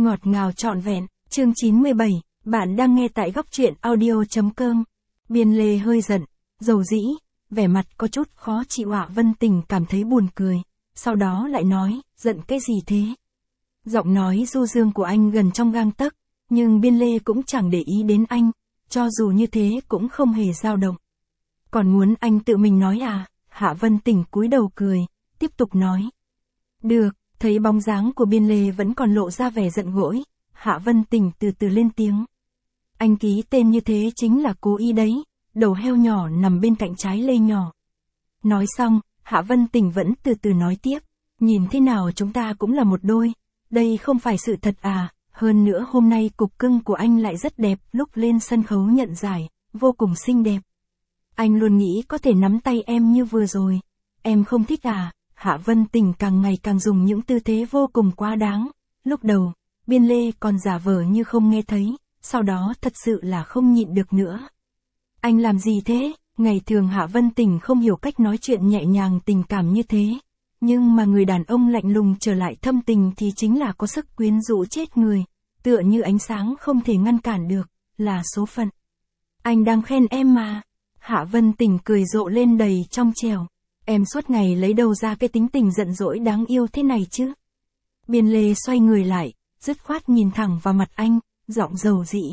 Ngọt ngào trọn vẹn, chương 97, bạn đang nghe tại góc truyện audio.com. Biên Lê hơi giận, dầu dĩ, vẻ mặt có chút khó chịu. Hạ Vân Tình cảm thấy buồn cười, sau đó lại nói, giận cái gì thế? Giọng nói du dương của anh gần trong gang tấc, nhưng Biên Lê cũng chẳng để ý đến anh, cho dù như thế cũng không hề dao động. Còn muốn anh tự mình nói à? Hạ Vân Tình cúi đầu cười, tiếp tục nói. Được. Thấy bóng dáng của Biên Lê vẫn còn lộ ra vẻ giận dỗi, Hạ Vân Tình từ từ lên tiếng. Anh ký tên như thế chính là cố ý đấy, đầu heo nhỏ nằm bên cạnh trái lê nhỏ. Nói xong, Hạ Vân Tình vẫn từ từ nói tiếp, nhìn thế nào chúng ta cũng là một đôi, đây không phải sự thật à, hơn nữa hôm nay cục cưng của anh lại rất đẹp, lúc lên sân khấu nhận giải, vô cùng xinh đẹp. Anh luôn nghĩ có thể nắm tay em như vừa rồi, em không thích à? Hạ Vân Tình càng ngày càng dùng những tư thế vô cùng quá đáng. Lúc đầu, Biên Lê còn giả vờ như không nghe thấy, sau đó thật sự là không nhịn được nữa. Anh làm gì thế? Ngày thường Hạ Vân Tình không hiểu cách nói chuyện nhẹ nhàng tình cảm như thế. Nhưng mà người đàn ông lạnh lùng trở lại thâm tình thì chính là có sức quyến rũ chết người, tựa như ánh sáng không thể ngăn cản được, là số phận. Anh đang khen em mà. Hạ Vân Tình cười rộ lên đầy trong trẻo. Em suốt ngày lấy đâu ra cái tính tình giận dỗi đáng yêu thế này chứ? Biên Lê xoay người lại, dứt khoát nhìn thẳng vào mặt anh, giọng dầu dĩ.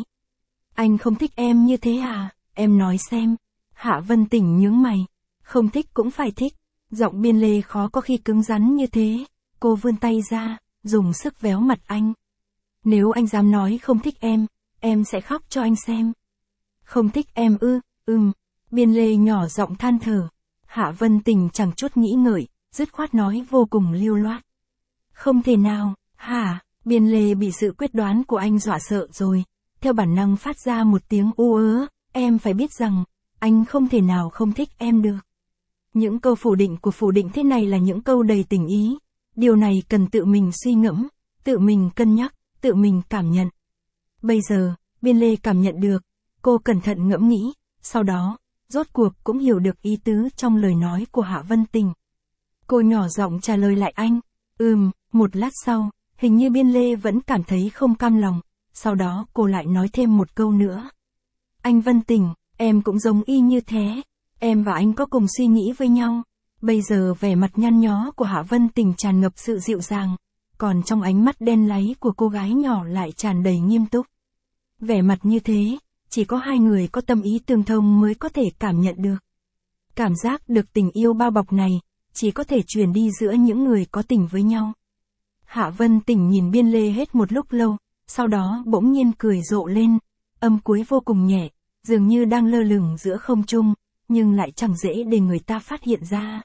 Anh không thích em như thế à? Em nói xem. Hạ Vân Tình nhướng mày. Không thích cũng phải thích. Giọng Biên Lê khó có khi cứng rắn như thế. Cô vươn tay ra, dùng sức véo mặt anh. Nếu anh dám nói không thích em sẽ khóc cho anh xem. Không thích em ư? Biên Lê nhỏ giọng than thở. Hạ Vân Tình chẳng chút nghĩ ngợi, dứt khoát nói vô cùng lưu loát. Không thể nào, hả? Biên Lê bị sự quyết đoán của anh dọa sợ rồi, theo bản năng phát ra một tiếng u ớ, em phải biết rằng, anh không thể nào không thích em được. Những câu phủ định thế này là những câu đầy tình ý, điều này cần tự mình suy ngẫm, tự mình cân nhắc, tự mình cảm nhận. Bây giờ, Biên Lê cảm nhận được, cô cẩn thận ngẫm nghĩ, sau đó, rốt cuộc cũng hiểu được ý tứ trong lời nói của Hạ Vân Tình. Cô nhỏ giọng trả lời lại anh. Một lát sau, hình như Biên Lê vẫn cảm thấy không cam lòng, sau đó cô lại nói thêm một câu nữa. Anh Vân Tình, em cũng giống y như thế, em và anh có cùng suy nghĩ với nhau. Bây giờ vẻ mặt nhăn nhó của Hạ Vân Tình tràn ngập sự dịu dàng, còn trong ánh mắt đen láy của cô gái nhỏ lại tràn đầy nghiêm túc. Vẻ mặt như thế, chỉ có hai người có tâm ý tương thông mới có thể cảm nhận được. Cảm giác được tình yêu bao bọc này, chỉ có thể truyền đi giữa những người có tình với nhau. Hạ Vân Tình nhìn Biên Lê hết một lúc lâu, sau đó bỗng nhiên cười rộ lên, âm cuối vô cùng nhẹ, dường như đang lơ lửng giữa không trung, nhưng lại chẳng dễ để người ta phát hiện ra.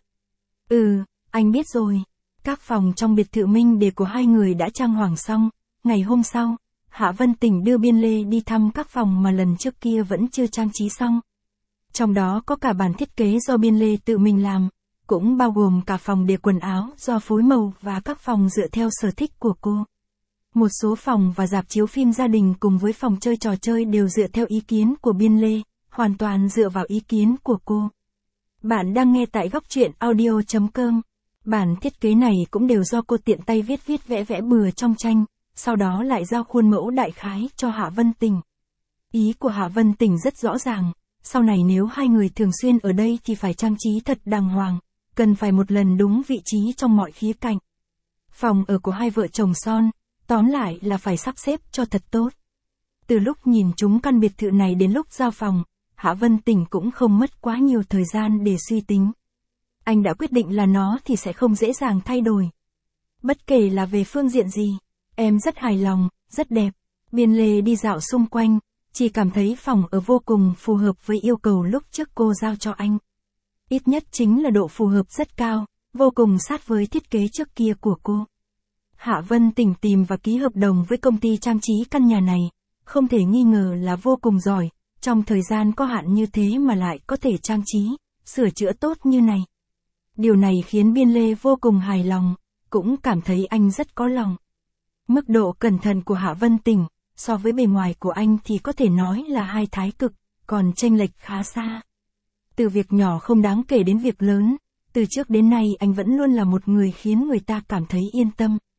Anh biết rồi. Các phòng trong biệt thự Minh Đề của hai người đã trang hoàng xong, ngày hôm sau, Hạ Vân Tình đưa Biên Lê đi thăm các phòng mà lần trước kia vẫn chưa trang trí xong. Trong đó có cả bản thiết kế do Biên Lê tự mình làm, cũng bao gồm cả phòng để quần áo do phối màu và các phòng dựa theo sở thích của cô. Một số phòng và rạp chiếu phim gia đình cùng với phòng chơi trò chơi đều dựa theo ý kiến của Biên Lê, hoàn toàn dựa vào ý kiến của cô. Bạn đang nghe tại góc truyện audio.com. Bản thiết kế này cũng đều do cô tiện tay viết vẽ bừa trong tranh, sau đó lại giao khuôn mẫu đại khái cho Hạ Vân Tình. Ý của Hạ Vân Tình rất rõ ràng, sau này nếu hai người thường xuyên ở đây thì phải trang trí thật đàng hoàng, cần phải một lần đúng vị trí trong mọi khía cạnh. Phòng ở của hai vợ chồng son, tóm lại là phải sắp xếp cho thật tốt. Từ lúc nhìn chúng căn biệt thự này đến lúc giao phòng, Hạ Vân Tình cũng không mất quá nhiều thời gian để suy tính. Anh đã quyết định là nó thì sẽ không dễ dàng thay đổi. Bất kể là về phương diện gì, em rất hài lòng, rất đẹp. Biên Lê đi dạo xung quanh, chỉ cảm thấy phòng ở vô cùng phù hợp với yêu cầu lúc trước cô giao cho anh. Ít nhất chính là độ phù hợp rất cao, vô cùng sát với thiết kế trước kia của cô. Hạ Vân Tình tìm và ký hợp đồng với công ty trang trí căn nhà này, không thể nghi ngờ là vô cùng giỏi, trong thời gian có hạn như thế mà lại có thể trang trí, sửa chữa tốt như này. Điều này khiến Biên Lê vô cùng hài lòng, cũng cảm thấy anh rất có lòng. Mức độ cẩn thận của Hạ Vân Tình, so với bề ngoài của anh thì có thể nói là hai thái cực, còn chênh lệch khá xa. Từ việc nhỏ không đáng kể đến việc lớn, từ trước đến nay anh vẫn luôn là một người khiến người ta cảm thấy yên tâm.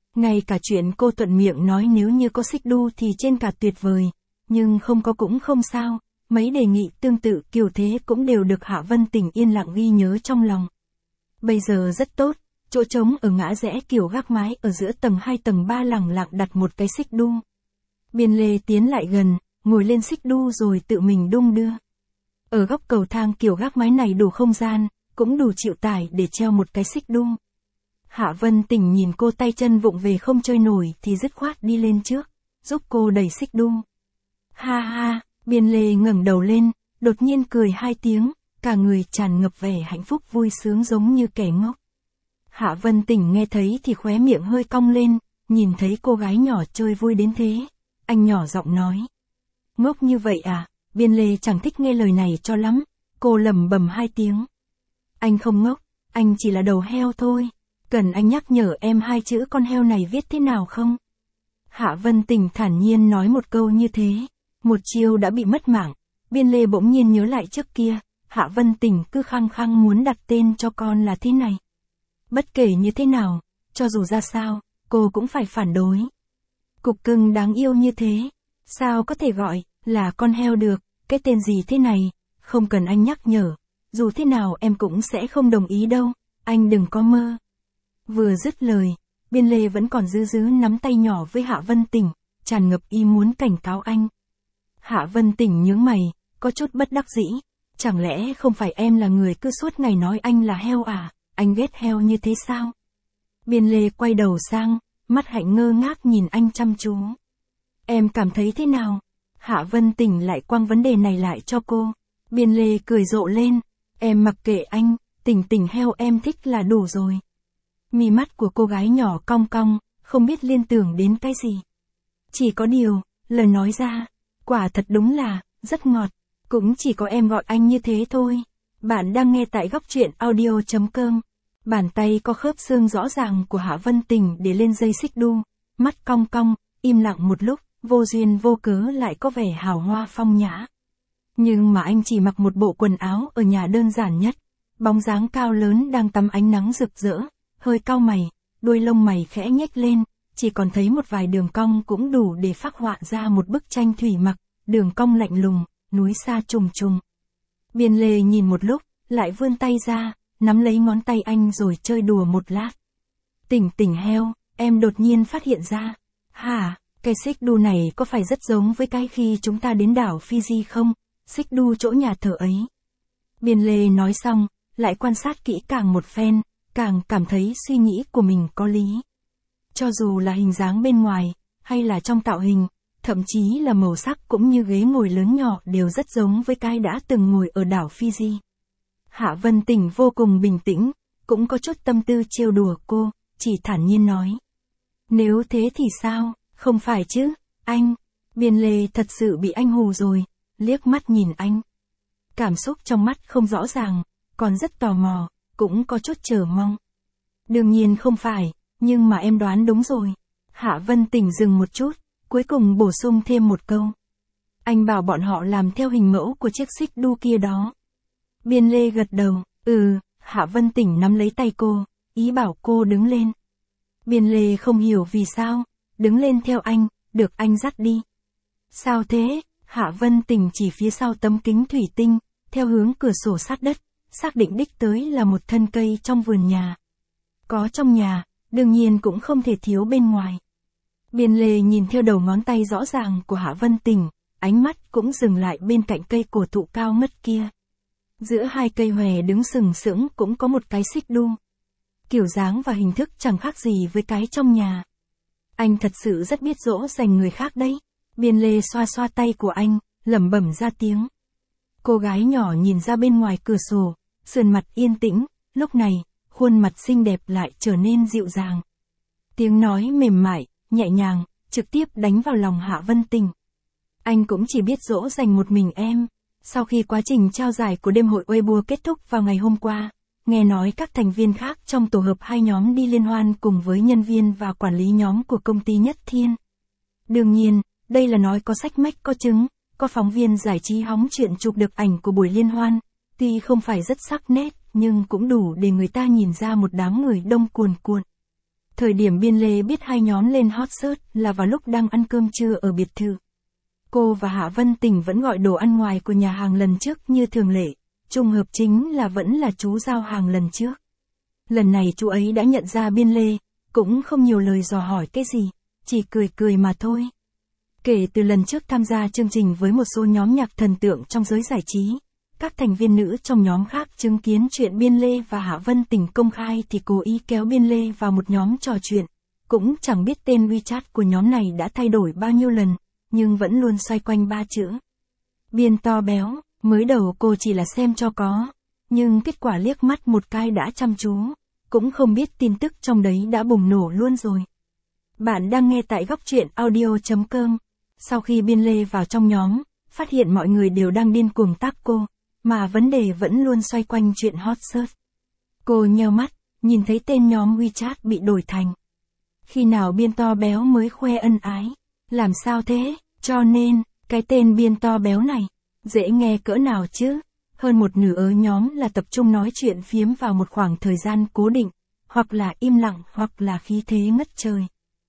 Ngay cả chuyện cô thuận miệng nói nếu như có xích đu thì trên cả tuyệt vời, nhưng không có cũng không sao, mấy đề nghị tương tự kiểu thế cũng đều được Hạ Vân Tình yên lặng ghi nhớ trong lòng. Bây giờ rất tốt, chỗ trống ở ngã rẽ kiểu gác mái ở giữa tầng 2 tầng 3 lẳng lặng đặt một cái xích đu. Biên Lê tiến lại gần, ngồi lên xích đu rồi tự mình đung đưa. Ở góc cầu thang kiểu gác mái này đủ không gian, cũng đủ chịu tải để treo một cái xích đu. Hạ Vân Tình nhìn cô tay chân vụng về không chơi nổi thì dứt khoát đi lên trước, giúp cô đẩy xích đu. Ha ha, Biên Lê ngẩng đầu lên, đột nhiên cười 2 tiếng, cả người tràn ngập vẻ hạnh phúc vui sướng giống như kẻ ngốc. Hạ Vân Tình nghe thấy thì khóe miệng hơi cong lên, nhìn thấy cô gái nhỏ chơi vui đến thế, anh nhỏ giọng nói. Ngốc như vậy à? Biên Lê chẳng thích nghe lời này cho lắm, cô lẩm bẩm 2 tiếng. Anh không ngốc, anh chỉ là đầu heo thôi. Cần anh nhắc nhở em 2 chữ con heo này viết thế nào không? Hạ Vân Tình thản nhiên nói một câu như thế. Một chiêu đã bị mất mạng. Biên Lê bỗng nhiên nhớ lại trước kia, Hạ Vân Tình cứ khăng khăng muốn đặt tên cho con là thế này. Bất kể như thế nào, cho dù ra sao, cô cũng phải phản đối. Cục cưng đáng yêu như thế, sao có thể gọi là con heo được, cái tên gì thế này, không cần anh nhắc nhở. Dù thế nào em cũng sẽ không đồng ý đâu, anh đừng có mơ. Vừa dứt lời, Biên Lê vẫn còn giữ nắm tay nhỏ với Hạ Vân Tình, tràn ngập ý muốn cảnh cáo anh. Hạ Vân Tình nhướng mày, có chút bất đắc dĩ. Chẳng lẽ không phải em là người cứ suốt ngày nói anh là heo à, anh ghét heo như thế sao? Biên Lê quay đầu sang, mắt hạnh ngơ ngác nhìn anh chăm chú. Em cảm thấy thế nào? Hạ Vân Tình lại quăng vấn đề này lại cho cô. Biên Lê cười rộ lên, em mặc kệ anh, Tình heo em thích là đủ rồi. Mí mắt của cô gái nhỏ cong cong, không biết liên tưởng đến cái gì. Chỉ có điều, lời nói ra, quả thật đúng là, rất ngọt, cũng chỉ có em gọi anh như thế thôi. Bạn đang nghe tại góc truyện audio.com. Bàn tay có khớp xương rõ ràng của Hạ Vân Tình để lên dây xích đu, mắt cong cong, im lặng một lúc, vô duyên vô cớ lại có vẻ hào hoa phong nhã. Nhưng mà anh chỉ mặc một bộ quần áo ở nhà đơn giản nhất, bóng dáng cao lớn đang tắm ánh nắng rực rỡ, hơi cau mày, đuôi lông mày khẽ nhếch lên, chỉ còn thấy một vài đường cong cũng đủ để phác họa ra một bức tranh thủy mặc, đường cong lạnh lùng, núi xa trùng trùng. Biên Lê nhìn một lúc, lại vươn tay ra, nắm lấy ngón tay anh rồi chơi đùa một lát. Tình heo, em đột nhiên phát hiện ra. Hả, cái xích đu này có phải rất giống với cái khi chúng ta đến đảo Fiji không? Xích đu chỗ nhà thờ ấy. Biên Lê nói xong, lại quan sát kỹ càng một phen, càng cảm thấy suy nghĩ của mình có lý. Cho dù là hình dáng bên ngoài, hay là trong tạo hình, thậm chí là màu sắc cũng như ghế ngồi lớn nhỏ đều rất giống với cái đã từng ngồi ở đảo Fiji. Hạ Vân Tình vô cùng bình tĩnh, cũng có chút tâm tư trêu đùa cô, chỉ thản nhiên nói. Nếu thế thì sao, không phải chứ, anh. Biên Lê thật sự bị anh hù rồi, liếc mắt nhìn anh. Cảm xúc trong mắt không rõ ràng, còn rất tò mò, cũng có chút chờ mong. Đương nhiên không phải, nhưng mà em đoán đúng rồi. Hạ Vân Tình dừng một chút, cuối cùng bổ sung thêm một câu. Anh bảo bọn họ làm theo hình mẫu của chiếc xích đu kia đó. Biên Lê gật đầu, Hạ Vân Tình nắm lấy tay cô, ý bảo cô đứng lên. Biên Lê không hiểu vì sao, đứng lên theo anh, được anh dắt đi. Sao thế? Hạ Vân Tình chỉ phía sau tấm kính thủy tinh, theo hướng cửa sổ sát đất, xác định đích tới là một thân cây trong vườn nhà. Có trong nhà, đương nhiên cũng không thể thiếu bên ngoài. Biên Lê nhìn theo đầu ngón tay rõ ràng của Hạ Vân Tình, ánh mắt cũng dừng lại bên cạnh cây cổ thụ cao ngất kia. Giữa hai cây hòe đứng sừng sững cũng có một cái xích đu. Kiểu dáng và hình thức chẳng khác gì với cái trong nhà. Anh thật sự rất biết dỗ dành người khác đấy. Biên Lê xoa xoa tay của anh, lẩm bẩm ra tiếng. Cô gái nhỏ nhìn ra bên ngoài cửa sổ, sườn mặt yên tĩnh, lúc này, khuôn mặt xinh đẹp lại trở nên dịu dàng. Tiếng nói mềm mại, nhẹ nhàng, trực tiếp đánh vào lòng Hạ Vân Tình. Anh cũng chỉ biết dỗ dành một mình em. Sau khi quá trình trao giải của đêm hội Weibo kết thúc vào ngày hôm qua, nghe nói các thành viên khác trong tổ hợp hai nhóm đi liên hoan cùng với nhân viên và quản lý nhóm của công ty Nhất Thiên. Đương nhiên, đây là nói có sách mách có chứng, có phóng viên giải trí hóng chuyện chụp được ảnh của buổi liên hoan, tuy không phải rất sắc nét, nhưng cũng đủ để người ta nhìn ra một đám người đông cuồn cuộn. Thời điểm Biên Lê biết hai nhóm lên hot search là vào lúc đang ăn cơm trưa ở biệt thự. Cô và Hạ Vân Tình vẫn gọi đồ ăn ngoài của nhà hàng lần trước như thường lệ, trùng hợp chính là vẫn là chú giao hàng lần trước. Lần này chú ấy đã nhận ra Biên Lê, cũng không nhiều lời dò hỏi cái gì, chỉ cười cười mà thôi. Kể từ lần trước tham gia chương trình với một số nhóm nhạc thần tượng trong giới giải trí, các thành viên nữ trong nhóm khác chứng kiến chuyện Biên Lê và Hạ Vân Tình công khai thì cố ý kéo Biên Lê vào một nhóm trò chuyện, cũng chẳng biết tên WeChat của nhóm này đã thay đổi bao nhiêu lần, nhưng vẫn luôn xoay quanh 3 chữ. Biên to béo, mới đầu cô chỉ là xem cho có, nhưng kết quả liếc mắt một cái đã chăm chú, cũng không biết tin tức trong đấy đã bùng nổ luôn rồi. Bạn đang nghe tại góc truyện audio.com. Sau khi Biên Lê vào trong nhóm, phát hiện mọi người đều đang điên cuồng tag cô, mà vấn đề vẫn luôn xoay quanh chuyện hot search. Cô nheo mắt, nhìn thấy tên nhóm WeChat bị đổi thành. Khi nào Biên to béo mới khoe ân ái? Làm sao thế? Cho nên, cái tên Biên to béo này, dễ nghe cỡ nào chứ? Hơn một nửa ở nhóm là tập trung nói chuyện phiếm vào một khoảng thời gian cố định, hoặc là im lặng hoặc là khí thế ngất trời.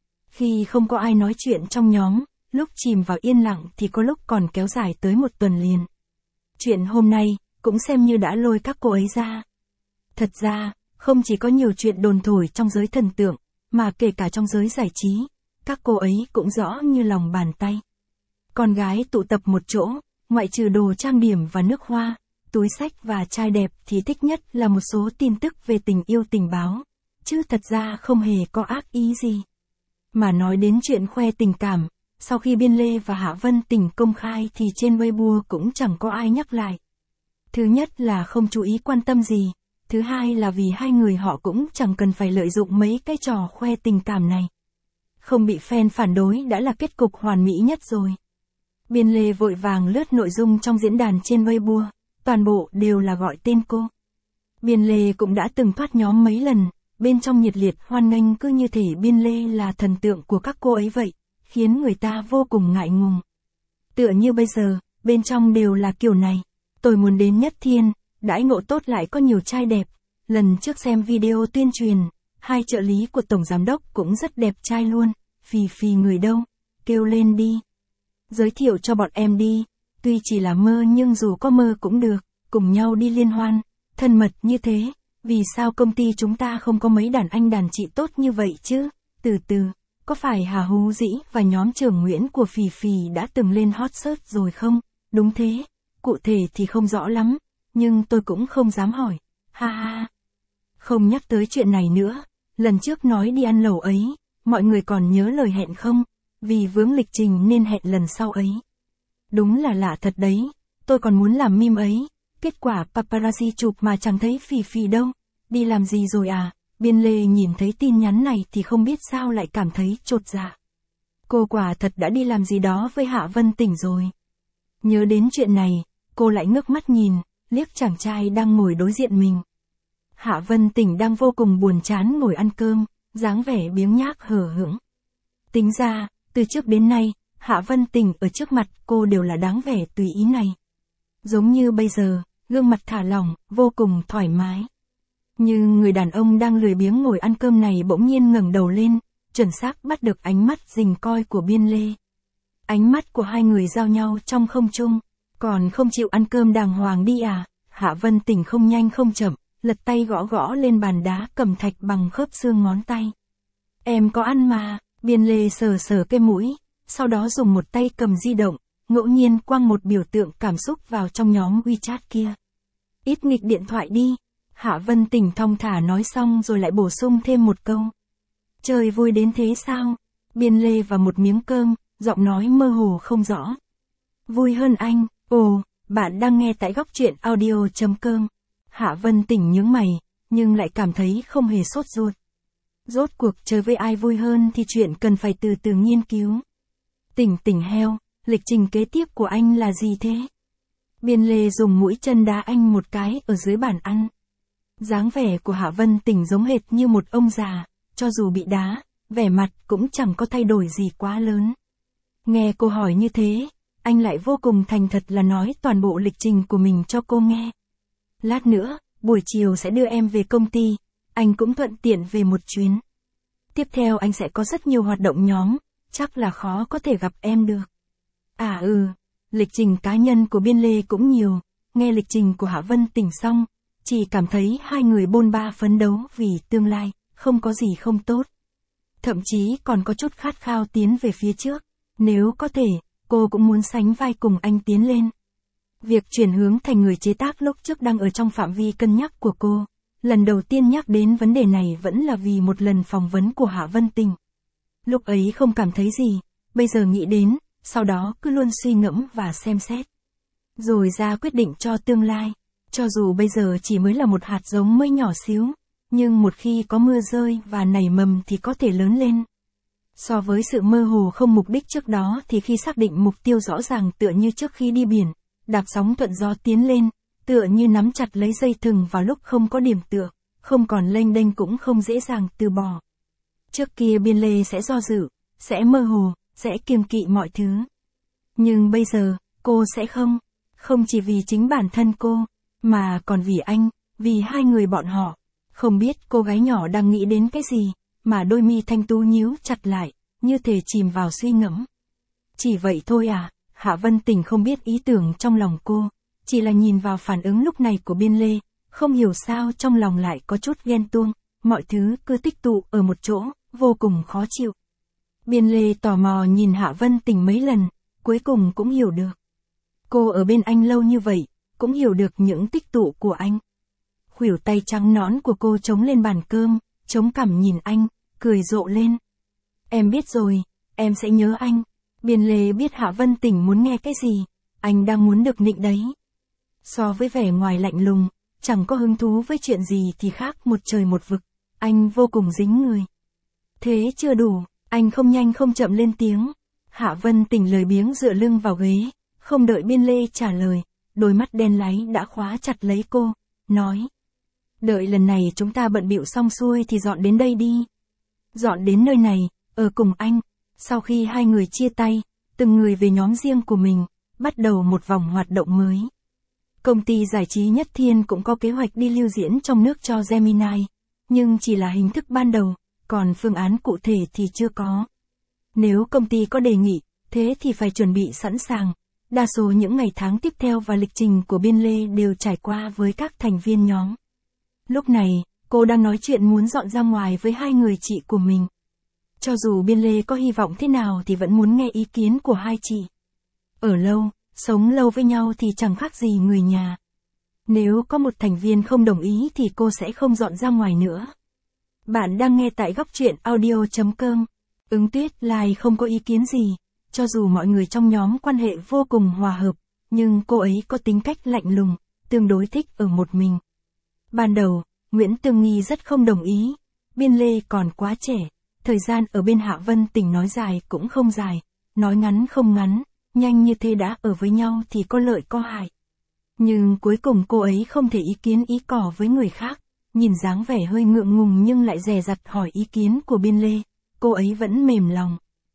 Khi không có ai nói chuyện trong nhóm, lúc chìm vào yên lặng thì có lúc còn kéo dài tới một tuần liền. Chuyện hôm nay, cũng xem như đã lôi các cô ấy ra. Thật ra, không chỉ có nhiều chuyện đồn thổi trong giới thần tượng, mà kể cả trong giới giải trí, các cô ấy cũng rõ như lòng bàn tay. Con gái tụ tập một chỗ, ngoại trừ đồ trang điểm và nước hoa, túi xách và trai đẹp thì thích nhất là một số tin tức về tình yêu tình báo, chứ thật ra không hề có ác ý gì. Mà nói đến chuyện khoe tình cảm, sau khi Biên Lê và Hạ Vân Tình công khai thì trên Weibo cũng chẳng có ai nhắc lại. Thứ nhất là không chú ý quan tâm gì, thứ hai là vì hai người họ cũng chẳng cần phải lợi dụng mấy cái trò khoe tình cảm này. Không bị fan phản đối đã là kết cục hoàn mỹ nhất rồi. Biên Lê vội vàng lướt nội dung trong diễn đàn trên Weibo, toàn bộ đều là gọi tên cô. Biên Lê cũng đã từng thoát nhóm mấy lần, bên trong nhiệt liệt hoan nghênh cứ như thể Biên Lê là thần tượng của các cô ấy vậy, khiến người ta vô cùng ngại ngùng. Tựa như bây giờ, bên trong đều là kiểu này, tôi muốn đến Nhất Thiên, đãi ngộ tốt lại có nhiều trai đẹp. Lần trước xem video tuyên truyền, hai trợ lý của tổng giám đốc cũng rất đẹp trai luôn, phì phì người đâu, kêu lên đi. Giới thiệu cho bọn em đi, tuy chỉ là mơ nhưng dù có mơ cũng được, cùng nhau đi liên hoan, thân mật như thế, vì sao công ty chúng ta không có mấy đàn anh đàn chị tốt như vậy chứ, từ từ. Có phải Hà Hú Dĩ và nhóm trưởng Nguyễn của Phì Phì đã từng lên hot search rồi không? Đúng thế, cụ thể thì không rõ lắm, nhưng tôi cũng không dám hỏi, ha ha. Không nhắc tới chuyện này nữa, lần trước nói đi ăn lẩu ấy, mọi người còn nhớ lời hẹn không? Vì vướng lịch trình nên hẹn lần sau ấy. Đúng là lạ thật đấy, tôi còn muốn làm meme ấy, kết quả paparazzi chụp mà chẳng thấy Phì Phì đâu, đi làm gì rồi à? Biên Lê nhìn thấy tin nhắn này thì không biết sao lại cảm thấy chột dạ. Cô quả thật đã đi làm gì đó với Hạ Vân Tình rồi. Nhớ đến chuyện này, cô lại ngước mắt nhìn, liếc chàng trai đang ngồi đối diện mình. Hạ Vân Tình đang vô cùng buồn chán ngồi ăn cơm, dáng vẻ biếng nhác hờ hững. Tính ra, từ trước đến nay, Hạ Vân Tình ở trước mặt cô đều là dáng vẻ tùy ý này. Giống như bây giờ, gương mặt thả lỏng, vô cùng thoải mái. Nhưng người đàn ông đang lười biếng ngồi ăn cơm này bỗng nhiên ngẩng đầu lên, chuẩn xác bắt được ánh mắt rình coi của Biên Lê. Ánh mắt của hai người giao nhau trong không trung, còn không chịu ăn cơm đàng hoàng đi à? Hạ Vân Tình không nhanh không chậm, lật tay gõ gõ lên bàn đá cẩm thạch bằng khớp xương ngón tay. Em có ăn mà, Biên Lê sờ sờ cái mũi, sau đó dùng một tay cầm di động, ngẫu nhiên quăng một biểu tượng cảm xúc vào trong nhóm WeChat kia. Ít nghịch điện thoại đi. Hạ Vân Tình thong thả nói xong rồi lại bổ sung thêm một câu. Trời vui đến thế sao? Biên Lê và một miếng cơm, giọng nói mơ hồ không rõ. Vui hơn anh, ồ, bạn đang nghe tại góc truyện audio.com. Hạ Vân Tình nhướng mày, nhưng lại cảm thấy không hề sốt ruột. Rốt cuộc chơi với ai vui hơn thì chuyện cần phải từ từ nghiên cứu. Tỉnh heo, lịch trình kế tiếp của anh là gì thế? Biên Lê dùng mũi chân đá anh một cái ở dưới bàn ăn. Dáng vẻ của Hạ Vân Tình giống hệt như một ông già, cho dù bị đá, vẻ mặt cũng chẳng có thay đổi gì quá lớn. Nghe cô hỏi như thế, anh lại vô cùng thành thật là nói toàn bộ lịch trình của mình cho cô nghe. Lát nữa, buổi chiều sẽ đưa em về công ty, anh cũng thuận tiện về một chuyến. Tiếp theo anh sẽ có rất nhiều hoạt động nhóm, chắc là khó có thể gặp em được. Lịch trình cá nhân của Biên Lê cũng nhiều, nghe lịch trình của Hạ Vân Tình xong, chỉ cảm thấy hai người bôn ba phấn đấu vì tương lai, không có gì không tốt. Thậm chí còn có chút khát khao tiến về phía trước, nếu có thể, cô cũng muốn sánh vai cùng anh tiến lên. Việc chuyển hướng thành người chế tác lúc trước đang ở trong phạm vi cân nhắc của cô. Lần đầu tiên nhắc đến vấn đề này vẫn là vì một lần phỏng vấn của Hạ Vân Tình. Lúc ấy không cảm thấy gì, bây giờ nghĩ đến, sau đó cứ luôn suy ngẫm và xem xét. Rồi ra quyết định cho tương lai, cho dù bây giờ chỉ mới là một hạt giống mới nhỏ xíu, nhưng một khi có mưa rơi và nảy mầm thì có thể lớn lên. So với sự mơ hồ không mục đích trước đó thì khi xác định mục tiêu rõ ràng tựa như trước khi đi biển, đạp sóng thuận gió tiến lên, tựa như nắm chặt lấy dây thừng vào lúc không có điểm tựa, không còn lênh đênh cũng không dễ dàng từ bỏ. Trước kia Biên Lê sẽ do dự, sẽ mơ hồ, sẽ kiêng kỵ mọi thứ. Nhưng bây giờ, cô sẽ không chỉ vì chính bản thân cô, mà còn vì anh, vì hai người bọn họ. Không biết cô gái nhỏ đang nghĩ đến cái gì, mà đôi mi thanh tú nhíu chặt lại, như thể chìm vào suy ngẫm. Chỉ vậy thôi à? Hạ Vân Tình không biết ý tưởng trong lòng cô, chỉ là nhìn vào phản ứng lúc này của Biên Lê, không hiểu sao trong lòng lại có chút ghen tuông, mọi thứ cứ tích tụ ở một chỗ, vô cùng khó chịu. Biên Lê tò mò nhìn Hạ Vân Tình mấy lần, cuối cùng cũng hiểu được. Cô ở bên anh lâu như vậy, cũng hiểu được những tích tụ của anh. Khuỷu tay trắng nõn của cô chống lên bàn cơm, chống cằm nhìn anh, cười rộ lên. Em biết rồi, em sẽ nhớ anh. Biên Lê biết Hạ Vân Tình muốn nghe cái gì, anh đang muốn được nịnh đấy. So với vẻ ngoài lạnh lùng, chẳng có hứng thú với chuyện gì thì khác một trời một vực, anh vô cùng dính người. Thế chưa đủ, anh không nhanh không chậm lên tiếng. Hạ Vân Tình lười biếng dựa lưng vào ghế, không đợi Biên Lê trả lời, đôi mắt đen láy đã khóa chặt lấy cô, nói. Đợi lần này chúng ta bận bịu xong xuôi thì dọn đến đây đi. Dọn đến nơi này, ở cùng anh. Sau khi hai người chia tay, từng người về nhóm riêng của mình, bắt đầu một vòng hoạt động mới. Công ty giải trí Nhất Thiên cũng có kế hoạch đi lưu diễn trong nước cho Gemini, nhưng chỉ là hình thức ban đầu, còn phương án cụ thể thì chưa có. Nếu công ty có đề nghị, thế thì phải chuẩn bị sẵn sàng. Đa số những ngày tháng tiếp theo và lịch trình của Biên Lê đều trải qua với các thành viên nhóm. Lúc này, cô đang nói chuyện muốn dọn ra ngoài với hai người chị của mình. Cho dù Biên Lê có hy vọng thế nào thì vẫn muốn nghe ý kiến của hai chị. Ở lâu, sống lâu với nhau thì chẳng khác gì người nhà. Nếu có một thành viên không đồng ý thì cô sẽ không dọn ra ngoài nữa. Bạn đang nghe tại Góc Truyện Audio.com. Ứng Tuyết Lai không có ý kiến gì, cho dù mọi người trong nhóm quan hệ vô cùng hòa hợp, nhưng cô ấy có tính cách lạnh lùng, tương đối thích ở một mình. Ban đầu, Nguyễn Tương Nghi rất không đồng ý, Biên Lê còn quá trẻ, thời gian ở bên Hạ Vân Tình nói dài cũng không dài, nói ngắn không ngắn, nhanh như thế đã ở với nhau thì có lợi có hại. Nhưng cuối cùng cô ấy không thể ý kiến ý cỏ với người khác, nhìn dáng vẻ hơi ngượng ngùng nhưng lại dè dặt hỏi ý kiến của Biên Lê, cô ấy vẫn mềm lòng.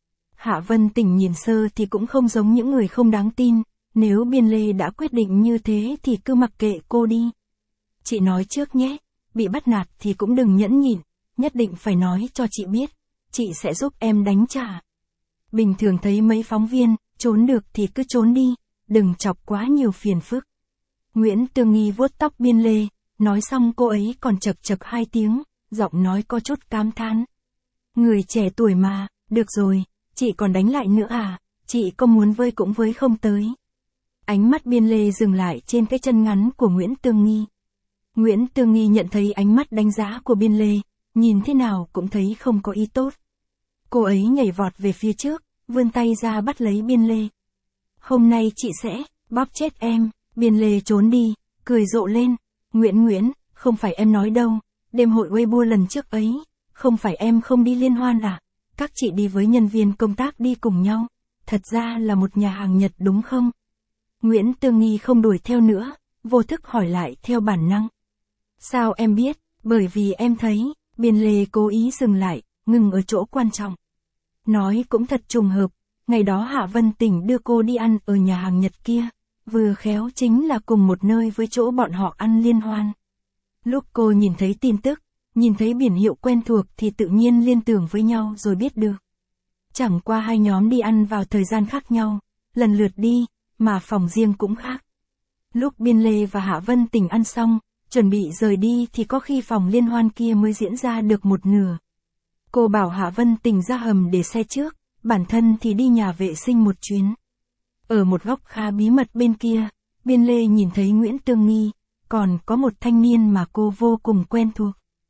Hạ Vân Tình nhìn sơ thì cũng không giống những người không đáng tin, nếu Biên Lê đã quyết định như thế thì cứ mặc kệ cô đi. Chị nói trước nhé, bị bắt nạt thì cũng đừng nhẫn nhịn, nhất định phải nói cho chị biết, chị sẽ giúp em đánh trả. Bình thường thấy mấy phóng viên, trốn được thì cứ trốn đi, đừng chọc quá nhiều phiền phức. Nguyễn Tương Nghi vuốt tóc Biên Lê, nói xong cô ấy còn chậc chậc hai tiếng, giọng nói có chút cảm thán. Người trẻ tuổi mà, được rồi, chị còn đánh lại nữa à, chị có muốn vơi cũng với không tới. Ánh mắt Biên Lê dừng lại trên cái chân ngắn của Nguyễn Tương Nghi. Nguyễn Tương Nghi nhận thấy ánh mắt đánh giá của Biên Lê, nhìn thế nào cũng thấy không có ý tốt. Cô ấy nhảy vọt về phía trước, vươn tay ra bắt lấy Biên Lê. Hôm nay chị sẽ bóp chết em. Biên Lê trốn đi, cười rộ lên. Nguyễn, không phải em nói đâu, đêm hội Weibo lần trước ấy, không phải em không đi liên hoan à? Các chị đi với nhân viên công tác đi cùng nhau, thật ra là một nhà hàng Nhật đúng không? Nguyễn Tương Nghi không đuổi theo nữa, vô thức hỏi lại theo bản năng. Sao em biết? Bởi vì em thấy. Biên Lê cố ý dừng lại, ngừng ở chỗ quan trọng. Nói cũng thật trùng hợp, ngày đó Hạ Vân Tình đưa cô đi ăn ở nhà hàng Nhật kia, vừa khéo chính là cùng một nơi với chỗ bọn họ ăn liên hoan. Lúc cô nhìn thấy tin tức, nhìn thấy biển hiệu quen thuộc thì tự nhiên liên tưởng với nhau rồi biết được. Chẳng qua hai nhóm đi ăn vào thời gian khác nhau, lần lượt đi, mà phòng riêng cũng khác. Lúc Biên Lê và Hạ Vân Tình ăn xong, chuẩn bị rời đi thì có khi phòng liên hoan kia mới diễn ra được một nửa. Cô bảo Hạ Vân Tình ra hầm để xe trước, bản thân thì đi nhà vệ sinh một chuyến. Ở một góc khá bí mật bên kia, Biên Lê nhìn thấy Nguyễn Tương Nghi, còn có một thanh niên mà cô vô cùng quen thuộc.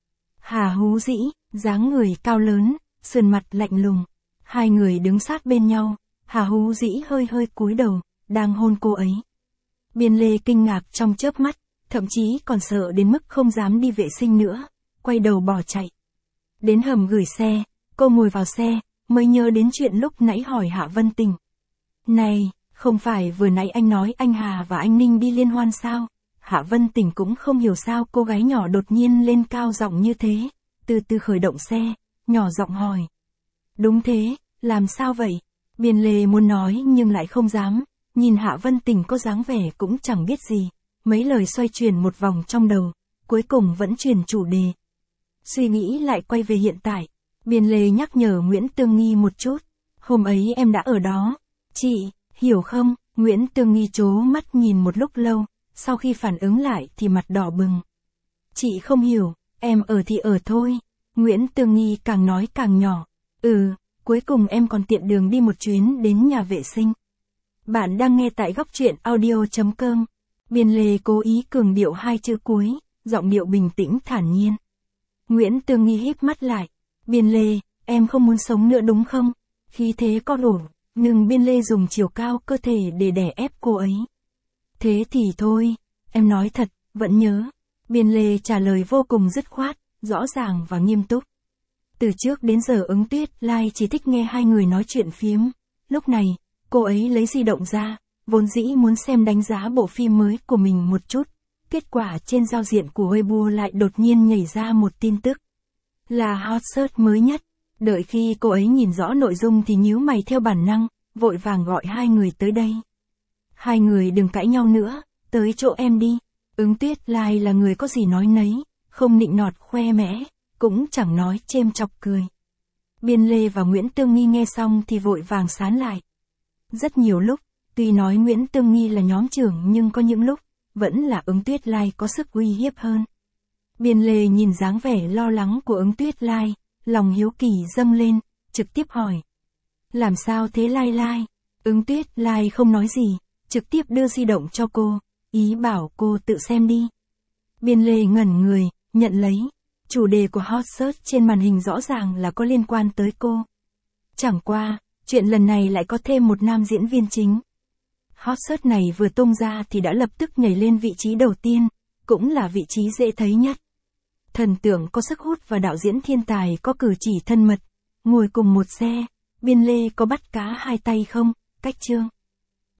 Hà Hú Dĩ, dáng người cao lớn, sườn mặt lạnh lùng. Hai người đứng sát bên nhau, Hà Hú Dĩ hơi hơi cúi đầu, đang hôn cô ấy. Biên Lê kinh ngạc trong chớp mắt, thậm chí còn sợ đến mức không dám đi vệ sinh nữa, quay đầu bỏ chạy. Đến hầm gửi xe, cô ngồi vào xe, mới nhớ đến chuyện lúc nãy hỏi Hạ Vân Tình. Này, không phải vừa nãy anh nói anh Hà và anh Ninh đi liên hoan sao? Hạ Vân Tình cũng không hiểu sao cô gái nhỏ đột nhiên lên cao giọng như thế, từ từ khởi động xe, nhỏ giọng hỏi. Đúng thế, làm sao vậy? Biên Lê muốn nói nhưng lại không dám, nhìn Hạ Vân Tình có dáng vẻ cũng chẳng biết gì, mấy lời xoay chuyển một vòng trong đầu, cuối cùng vẫn chuyển chủ đề. Suy nghĩ lại quay về hiện tại, Biên Lê nhắc nhở Nguyễn Tương Nghi một chút, hôm ấy em đã ở đó. Chị, hiểu không? Nguyễn Tương Nghi trố mắt nhìn một lúc lâu, sau khi phản ứng lại thì mặt đỏ bừng. Chị không hiểu, em ở thì ở thôi. Nguyễn Tương Nghi càng nói càng nhỏ. Cuối cùng em còn tiện đường đi một chuyến đến nhà vệ sinh. Bạn đang nghe tại góc truyện audio.com. Biên Lê cố ý cường điệu hai chữ cuối, giọng điệu bình tĩnh thản nhiên. Nguyễn Tương Nghi híp mắt lại. Biên Lê, em không muốn sống nữa đúng không? Khí thế có đủ, nhưng Biên Lê dùng chiều cao cơ thể để đè ép cô ấy. Thế thì thôi, em nói thật, vẫn nhớ. Biên Lê trả lời vô cùng dứt khoát, rõ ràng và nghiêm túc. Từ trước đến giờ Ứng Tuyết Lai chỉ thích nghe hai người nói chuyện phiếm. Lúc này, cô ấy lấy di động ra, vốn dĩ muốn xem đánh giá bộ phim mới của mình một chút. Kết quả trên giao diện của Weibo lại đột nhiên nhảy ra một tin tức. Là hot search mới nhất. Đợi khi cô ấy nhìn rõ nội dung thì nhíu mày theo bản năng, vội vàng gọi hai người tới đây. Hai người đừng cãi nhau nữa, tới chỗ em đi. Ứng Tuyết Lai là người có gì nói nấy, không nịnh nọt khoe mẽ, cũng chẳng nói chêm chọc cười. Biên Lê và Nguyễn Tương Nghi nghe xong thì vội vàng sán lại. Rất nhiều lúc, tuy nói Nguyễn Tương Nghi là nhóm trưởng nhưng có những lúc, vẫn là Ứng Tuyết Lai có sức uy hiếp hơn. Biên Lê nhìn dáng vẻ lo lắng của Ứng Tuyết Lai, lòng hiếu kỳ dâng lên, trực tiếp hỏi. Làm sao thế Lai Lai? Ứng Tuyết Lai không nói gì, trực tiếp đưa di động cho cô, ý bảo cô tự xem đi. Biên Lê ngẩn người, nhận lấy. Chủ đề của hot search trên màn hình rõ ràng là có liên quan tới cô. Chẳng qua, chuyện lần này lại có thêm một nam diễn viên chính. Hot search này vừa tung ra thì đã lập tức nhảy lên vị trí đầu tiên, cũng là vị trí dễ thấy nhất. Thần tượng có sức hút và đạo diễn thiên tài có cử chỉ thân mật, ngồi cùng một xe. Biên Lê có bắt cá hai tay không? Cách chương.